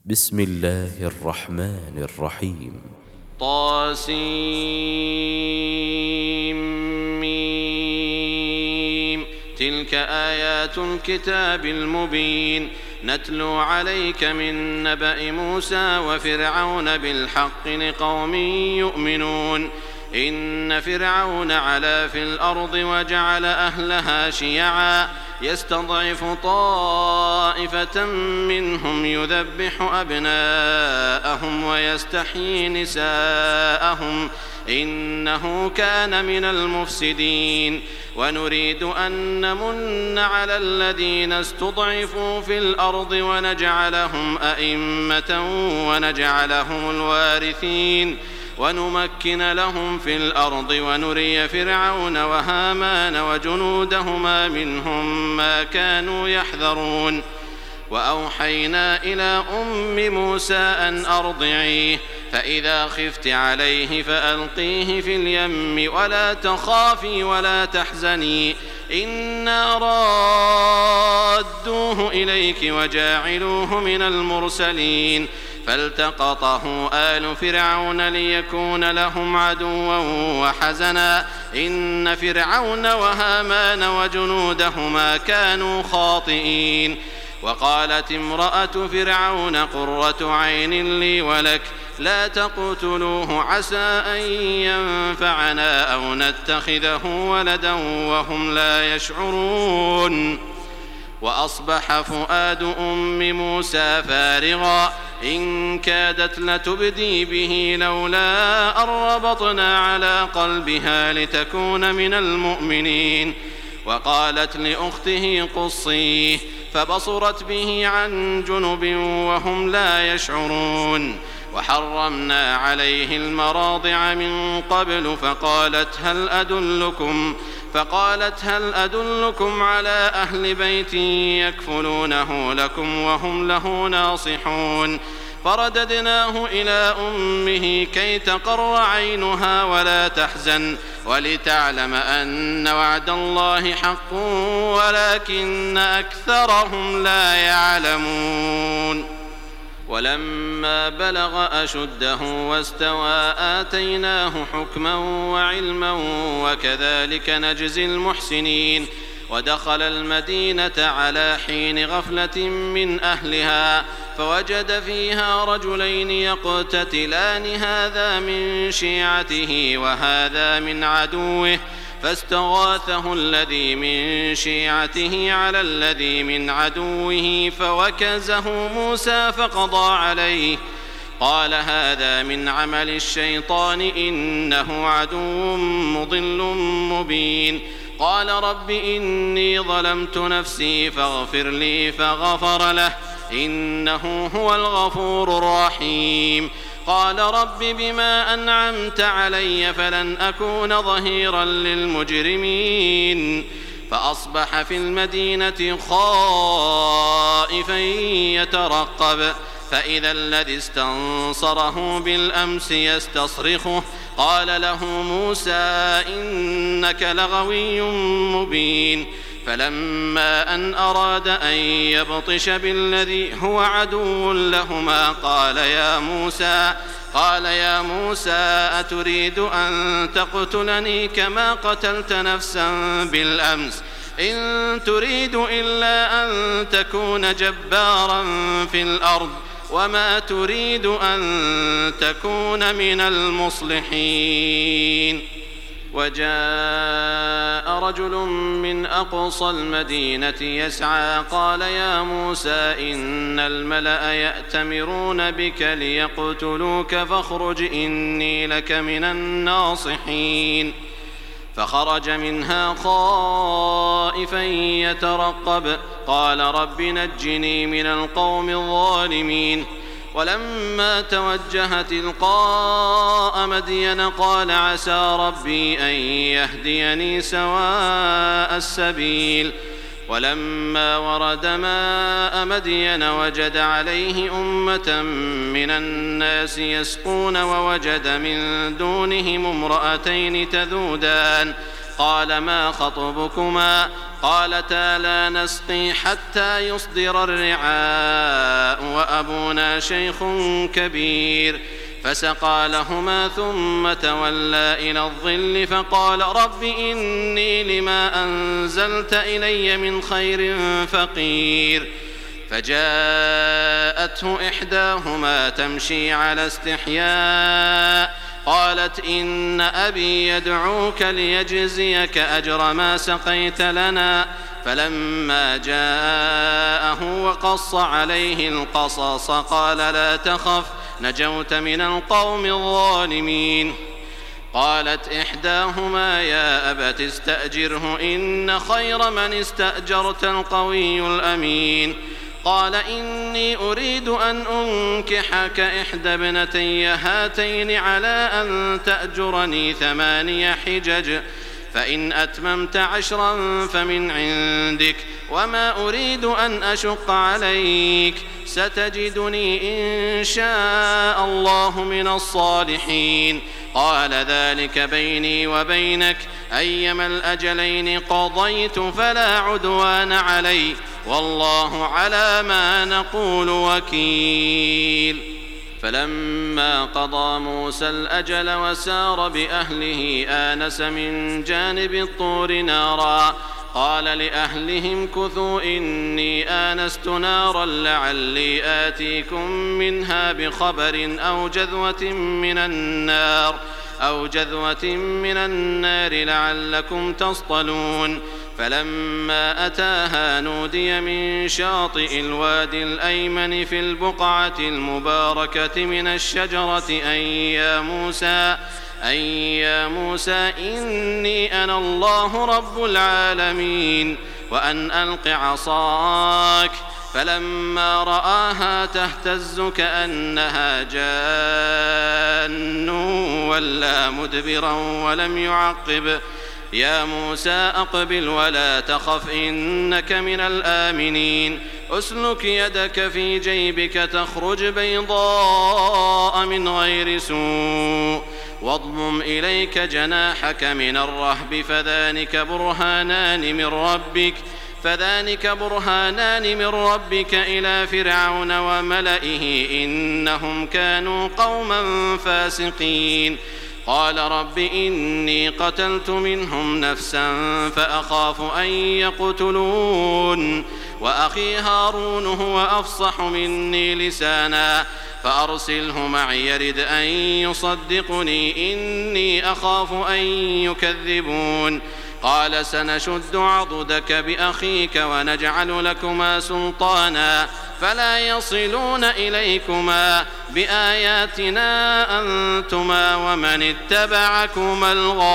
بسم الله الرحمن الرحيم. طاسيم. تلك آيات الكتاب المبين نتلو عليك من نبأ موسى وفرعون بالحق لقوم يؤمنون. إن فرعون علا في الأرض وجعل أهلها شيعا يستضعف طائفة منهم يذبح أبناءهم ويستحيي نساءهم إنه كان من المفسدين. ونريد أن نمن على الذين استضعفوا في الأرض ونجعلهم أئمة ونجعلهم الوارثين ونمكن لهم في الأرض ونري فرعون وهامان وجنودهما منهم ما كانوا يحذرون. وأوحينا إلى أم موسى أن أرضعيه فإذا خفت عليه فألقيه في اليم ولا تخافي ولا تحزني إنا رادوه إليك وجاعلوه من المرسلين. فالتقطه آل فرعون ليكون لهم عدوا وحزنا إن فرعون وهامان وجنودهما كانوا خاطئين. وقالت امرأة فرعون قرة عين لي ولك لا تقتلوه عسى أن ينفعنا أو نتخذه ولدا وهم لا يشعرون. وأصبح فؤاد أم موسى فارغا إن كادت لتبدي به لولا أن ربطنا على قلبها لتكون من المؤمنين. وقالت لأخته قصيه فبصرت به عن جنب وهم لا يشعرون. وحرمنا عليه المراضع من قبل فقالت هل أدلكم على أهل بيت يكفلونه لكم وهم له ناصحون. فرددناه إلى أمه كي تقر عينها ولا تحزن ولتعلم أن وعد الله حق ولكن أكثرهم لا يعلمون. ولما بلغ أشده واستوى آتيناه حكما وعلما وكذلك نجزي المحسنين. ودخل المدينة على حين غفلة من أهلها فوجد فيها رجلين يقتتلان هذا من شيعته وهذا من عدوه فاستغاثه الذي من شيعته على الذي من عدوه فوكزه موسى فقضى عليه. قال هذا من عمل الشيطان إنه عدو مضل مبين. قال رب إني ظلمت نفسي فاغفر لي فغفر له إنه هو الغفور الرحيم. قال رب بما أنعمت علي فلن أكون ظهيرا للمجرمين. فأصبح في المدينة خائفا يترقب فإذا الذي استنصره بالأمس يستصرخه قال له موسى إنك لغوي مبين. فلما أن أراد أن يبطش بالذي هو عدو لهما قال يا موسى أتريد أن تقتلني كما قتلت نفسا بالأمس إن تريد إلا أن تكون جبارا في الأرض وما تريد أن تكون من المصلحين. وجاء رجل من أقصى المدينة يسعى قال يا موسى إن الملأ يأتمرون بك ليقتلوك فاخرج إني لك من الناصحين. فخرج منها خائفا يترقب قال رب نجني من القوم الظالمين. ولما توجه تلقاء مدين قال عسى ربي أن يهديني سواء السبيل. ولما ورد ماء مدين وجد عليه أمة من الناس يسقون ووجد من دونهم امرأتين تذودان قال ما خطبكما قالتا لا نسقي حتى يصدر الرعاء وأبونا شيخ كبير فسقى لهما ثم تولى إلى الظل فقال رب إني لما أنزلت إلي من خير فقير فجاءته إحداهما تمشي على استحياء قالت إن أبي يدعوك ليجزيك أجر ما سقيت لنا فلما جاءه وقص عليه القصص قال لا تخف نجوت من القوم الظالمين قالت إحداهما يا أبت استأجره إن خير من استأجرت القوي الأمين قال إني أريد أن أنكحك إحدى ابنتي هاتين على أن تأجرني 8 حجج فإن أتممت 10 فمن عندك وما أريد أن أشق عليك ستجدني إن شاء الله من الصالحين قال ذلك بيني وبينك أيما الأجلين قضيت فلا عدوان علي والله على ما نقول وكيل فلما قضى موسى الأجل وسار بأهله آنس من جانب الطور نارا قال لأهلهم كثوا إني آنست نارا لعلي آتيكم منها بخبر أو جذوة من النار لعلكم تصطلون فلما أتاها نودي من شاطئ الوادي الأيمن في البقعة المباركة من الشجرة أن يا موسى إني أنا الله رب العالمين وأن ألق عصاك فلما رآها تهتز كأنها جان ولا مدبرا ولم يعقب يا موسى أقبل ولا تخف إنك من الآمنين أسلك يدك في جيبك تخرج بيضاء من غير سوء واضمم إليك جناحك من الرهب فذلك برهانان من ربك إلى فرعون وملئه إنهم كانوا قوما فاسقين قال رب إني قتلت منهم نفسا فأخاف أن يقتلون وأخي هارون هو أفصح مني لسانا فأرسله معي يرد أن يصدقني إني أخاف أن يكذبون قال سنشد عضدك بأخيك ونجعل لكما سلطانا فلا يصلون إليكما بآياتنا أنتما ومن اتبعكما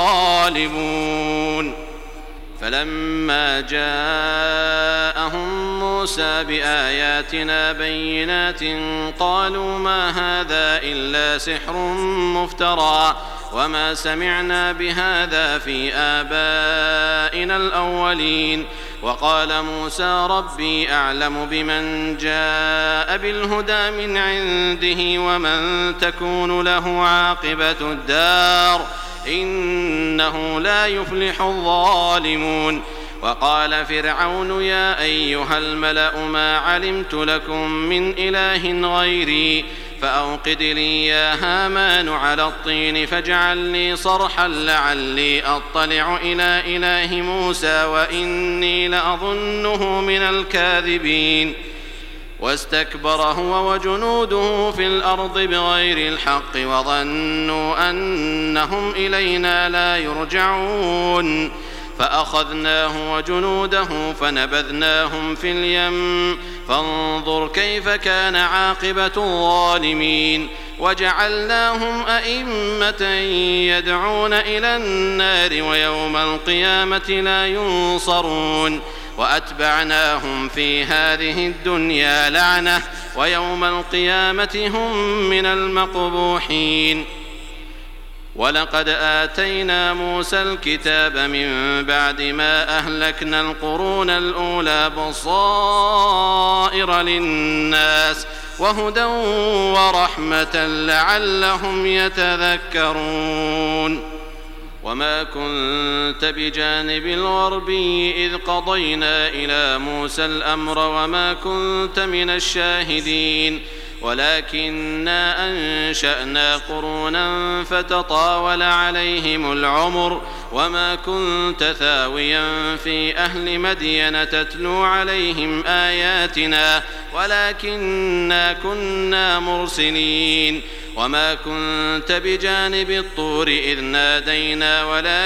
الغالبون فلما جاءهم موسى بآياتنا بينات قالوا ما هذا إلا سحر مفترى وما سمعنا بهذا في آبائنا الأولين وقال موسى ربي أعلم بمن جاء بالهدى من عنده ومن تكون له عاقبة الدار إنه لا يفلح الظالمون وقال فرعون يا أيها الملأ ما علمت لكم من إله غيري فأوقد لي يا هامان على الطين فاجعل لي صرحا لعلي أطلع إلى إله موسى وإني لأظنه من الكاذبين واستكبر هو وجنوده في الأرض بغير الحق وظنوا أنهم إلينا لا يرجعون فأخذناه وجنوده فنبذناهم في اليم فانظر كيف كان عاقبة الظالمين وجعلناهم أئمة يدعون إلى النار ويوم القيامة لا ينصرون وأتبعناهم في هذه الدنيا لعنة ويوم القيامة هم من المقبوحين ولقد آتينا موسى الكتاب من بعد ما أهلكنا القرون الأولى بصائر للناس وهدى ورحمة لعلهم يتذكرون وما كنت بجانب الغربي إذ قضينا إلى موسى الأمر وما كنت من الشاهدين ولكننا أنشأنا قرونا فتطاول عليهم العمر وما كنت ثاويا في أهل مدين تتلو عليهم آياتنا ولكننا كنا مرسلين وما كنت بجانب الطور إذ نادينا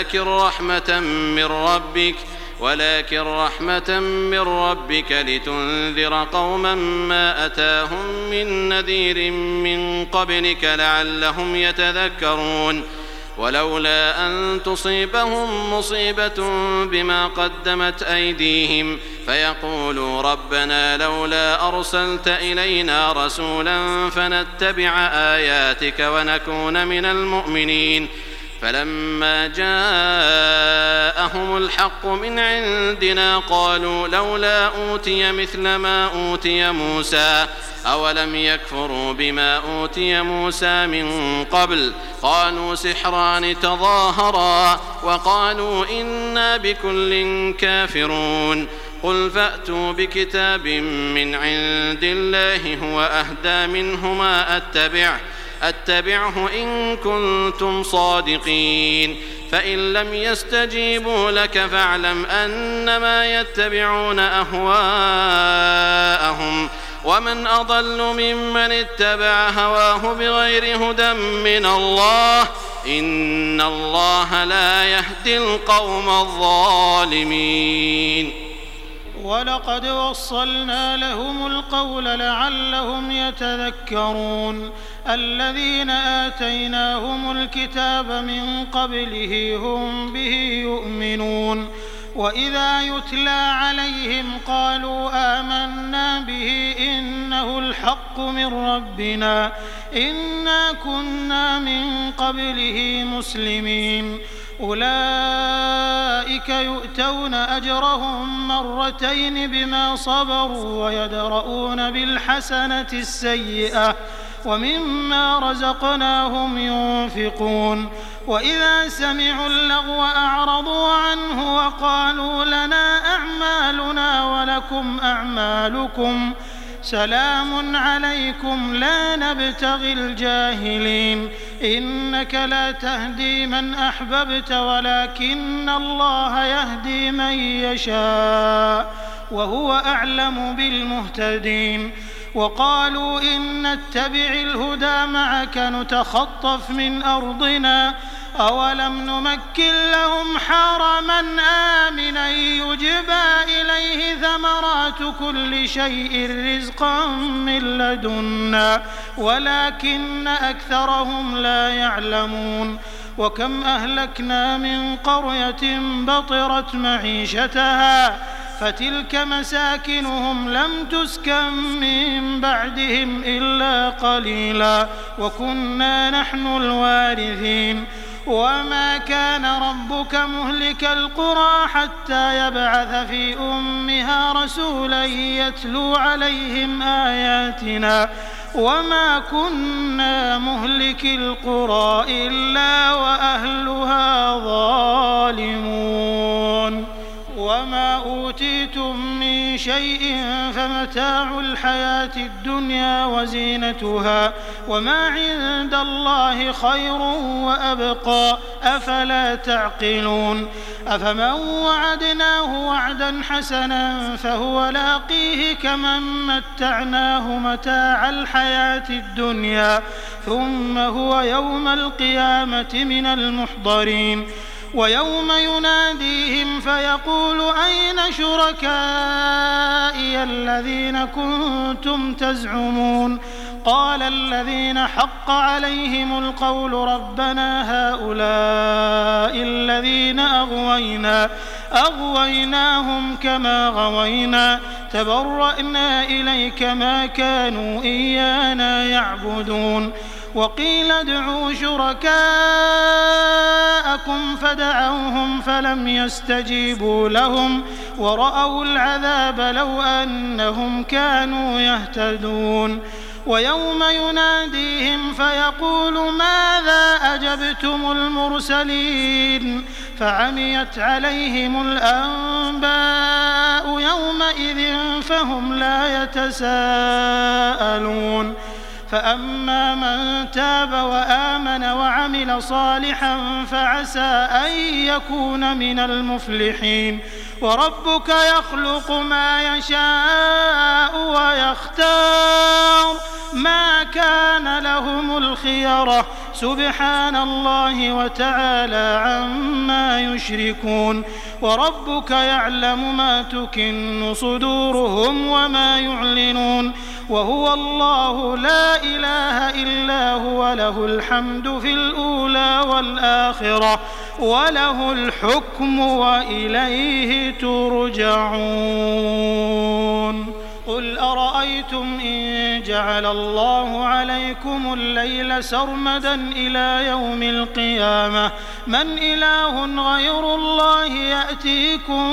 ولكن رحمة من ربك لتنذر قوما ما أتاهم من نذير من قبلك لعلهم يتذكرون ولولا أن تصيبهم مصيبة بما قدمت أيديهم فيقولوا ربنا لولا أرسلت إلينا رسولا فنتبع آياتك ونكون من المؤمنين فلما جاءهم الحق من عندنا قالوا لولا أوتي مثل ما أوتي موسى أولم يكفروا بما أوتي موسى من قبل قالوا سحران تظاهرا وقالوا إنا بكل كافرون قل فأتوا بكتاب من عند الله هو أهدى منهما أتبعه إن كنتم صادقين فإن لم يستجيبوا لك فاعلم أنما يتبعون أهواءهم ومن أضل ممن اتبع هواه بغير هدى من الله إن الله لا يهدي القوم الظالمين ولقد وصلنا لهم القول لعلهم يتذكرون الذين آتيناهم الكتاب من قبله هم به يؤمنون وإذا يتلى عليهم قالوا آمنا به إنه الحق من ربنا إنا كنا من قبله مسلمين أولئك يؤتون أجرهم مرتين بما صبروا ويدرؤون بالحسنة السيئة ومما رزقناهم ينفقون وإذا سمعوا اللغو أعرضوا عنه وقالوا لنا أعمالنا ولكم أعمالكم سلام عليكم لا نبتغي الجاهلين إنك لا تهدي من أحببت ولكن الله يهدي من يشاء وهو أعلم بالمهتدين وقالوا إن نتبع الهدى معك نتخطف من أرضنا أولم نمكن لهم حرما آمنا يجبى إليه ثمرات كل شيء رزقا من لدنا ولكن أكثرهم لا يعلمون وكم أهلكنا من قرية بطرت معيشتها فتلك مساكنهم لم تسكن من بعدهم إلا قليلا وكنا نحن الوارثين وما كان ربك مهلك القرى حتى يبعث في أمها رسولا يتلو عليهم آياتنا وما كنا مهلك القرى إلا وأهلها ظالمون وما أوتيتم من شيء فمتاع الحياة الدنيا وزينتها وما عند الله خير وأبقى أفلا تعقلون أفمن وعدناه وعدا حسنا فهو لاقيه كمن متعناه متاع الحياة الدنيا ثم هو يوم القيامة من المحضرين ويوم يناديهم فيقول أين شركائي الذين كنتم تزعمون قال الذين حق عليهم القول ربنا هؤلاء الذين أغويناهم كما غوينا تبرأنا إليك ما كانوا إيانا يعبدون وقيل ادعوا شركاءكم فدعوهم فلم يستجيبوا لهم ورأوا العذاب لو أنهم كانوا يهتدون ويوم يناديهم فيقول ماذا أجبتم المرسلين فعميت عليهم الأنباء يومئذ فهم لا يتساءلون فأما من تاب وآمن وعمل صالحا فعسى أن يكون من المفلحين وربك يخلق ما يشاء ويختار ما كان لهم الخيرة سبحان الله وتعالى عما يشركون وربك يعلم ما تكن صدورهم وما يعلنون وهو الله لا إله إلا هو له الحمد في الأولى والآخرة وله الحكم وإليه ترجعون قل أرأيتم إن جعل الله عليكم الليل سرمدا إلى يوم القيامة من إله غير الله يأتيكم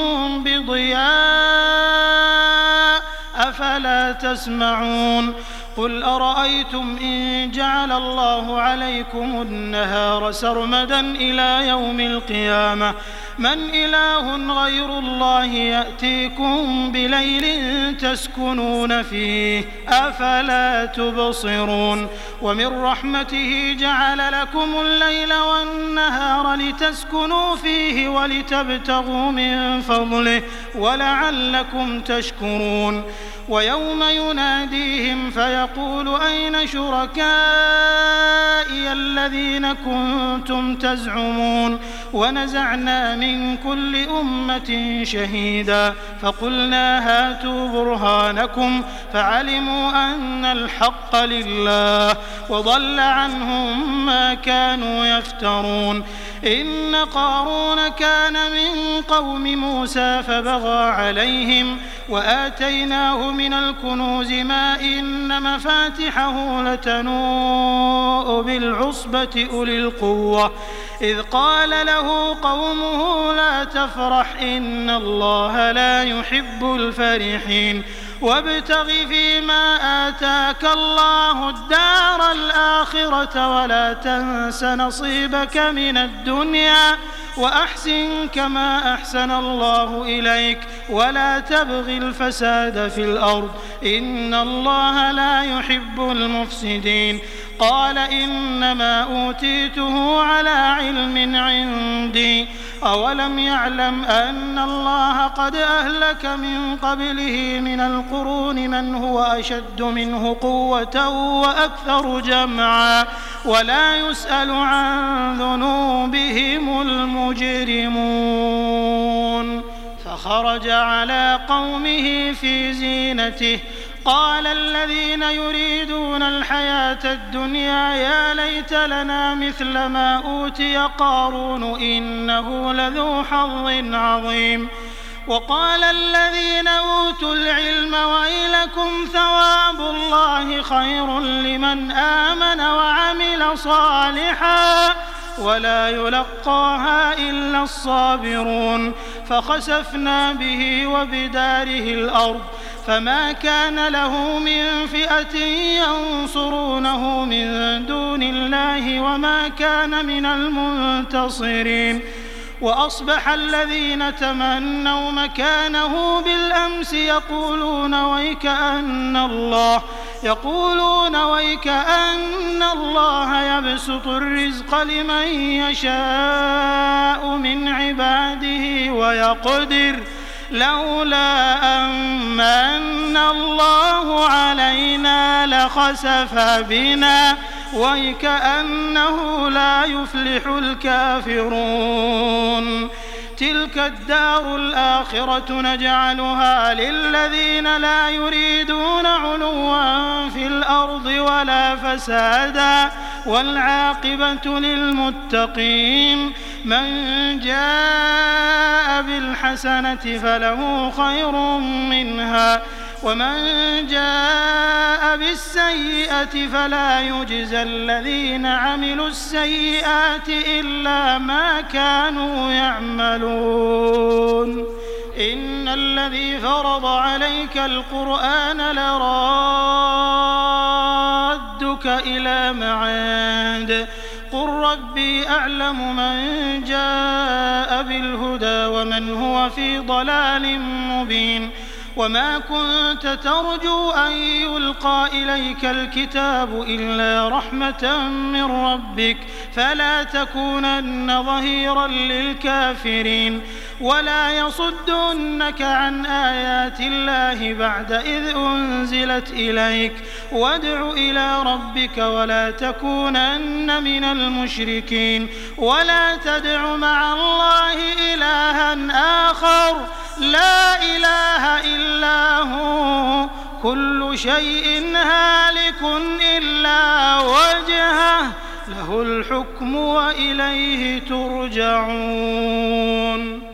بضياء أفلا تسمعون قل أرأيتم إن جعل الله عليكم النهار سرمدا إلى يوم القيامة من إله غير الله يأتيكم بليل تسكنون فيه أفلا تبصرون ومن رحمته جعل لكم الليل والنهار لتسكنوا فيه ولتبتغوا من فضله ولعلكم تشكرون ويوم يناديهم فيقول أين شركائي الذين كنتم تزعمون ونزعنا من كل أمة شهيدا فقلنا هاتوا برهانكم فعلموا أن الحق لله وضل عنهم ما كانوا يفترون إن قارون كان من قوم موسى فبغى عليهم وآتيناه من الكنوز ما إن مفاتحه لتنوء بالعصبة أولي القوة إذ قال له قومه لا تفرح إن الله لا يحب الفرحين وابتغ فيما آتاك الله الدار الآخرة ولا تنس نصيبك من الدنيا وأحسن كما أحسن الله إليك ولا تبغ الفساد في الأرض إن الله لا يحب المفسدين قال إنما أوتيته على علم عندي أولم يعلم أن الله قد أهلك من قبله من القرون من هو أشد منه قوة وأكثر جمعا ولا يسأل عن ذنوبهم المجرمون فخرج على قومه في زينته قال الذين يريدون الحياة الدنيا يا ليت لنا مثل ما أوتي قارون إنه لذو حظ عظيم وقال الذين أوتوا العلم ويلكم ثواب الله خير لمن آمن وعمل صالحا ولا يلقاها إلا الصابرون فخسفنا به وبداره الأرض فما كان له من فئة ينصرونه من دون الله وما كان من المنتصرين وأصبح الذين تمنوا مكانه بالأمس يقولون ويكأن الله يبسط الرزق لمن يشاء من عباده ويقدر لولا أمن الله علينا لخسف بنا ويكأنه لا يفلح الكافرون تلك الدار الآخرة نجعلها للذين لا يريدون علوا في الأرض ولا فسادا والعاقبة للمتقين من جاء بالحسنة فله خير منها ومن جاء بالسيئة فلا يجزى الذين عملوا السيئات إلا ما كانوا يعملون إن الذي فرض عليك القرآن لرادك ربك إلى معاد قل ربي أعلم من جاء بالهدى ومن هو في ضلال مبين وما كنت ترجو أن يلقى إليك الكتاب إلا رحمة من ربك فلا تكونن ظهيرا للكافرين ولا يصدنك عن آيات الله بعد إذ أنزلت إليك وادع إلى ربك ولا تكونن من المشركين ولا تدع مع الله إلها آخر لا إله إلا هو كل شيء هالك إلا وجهه له الحكم وإليه ترجعون.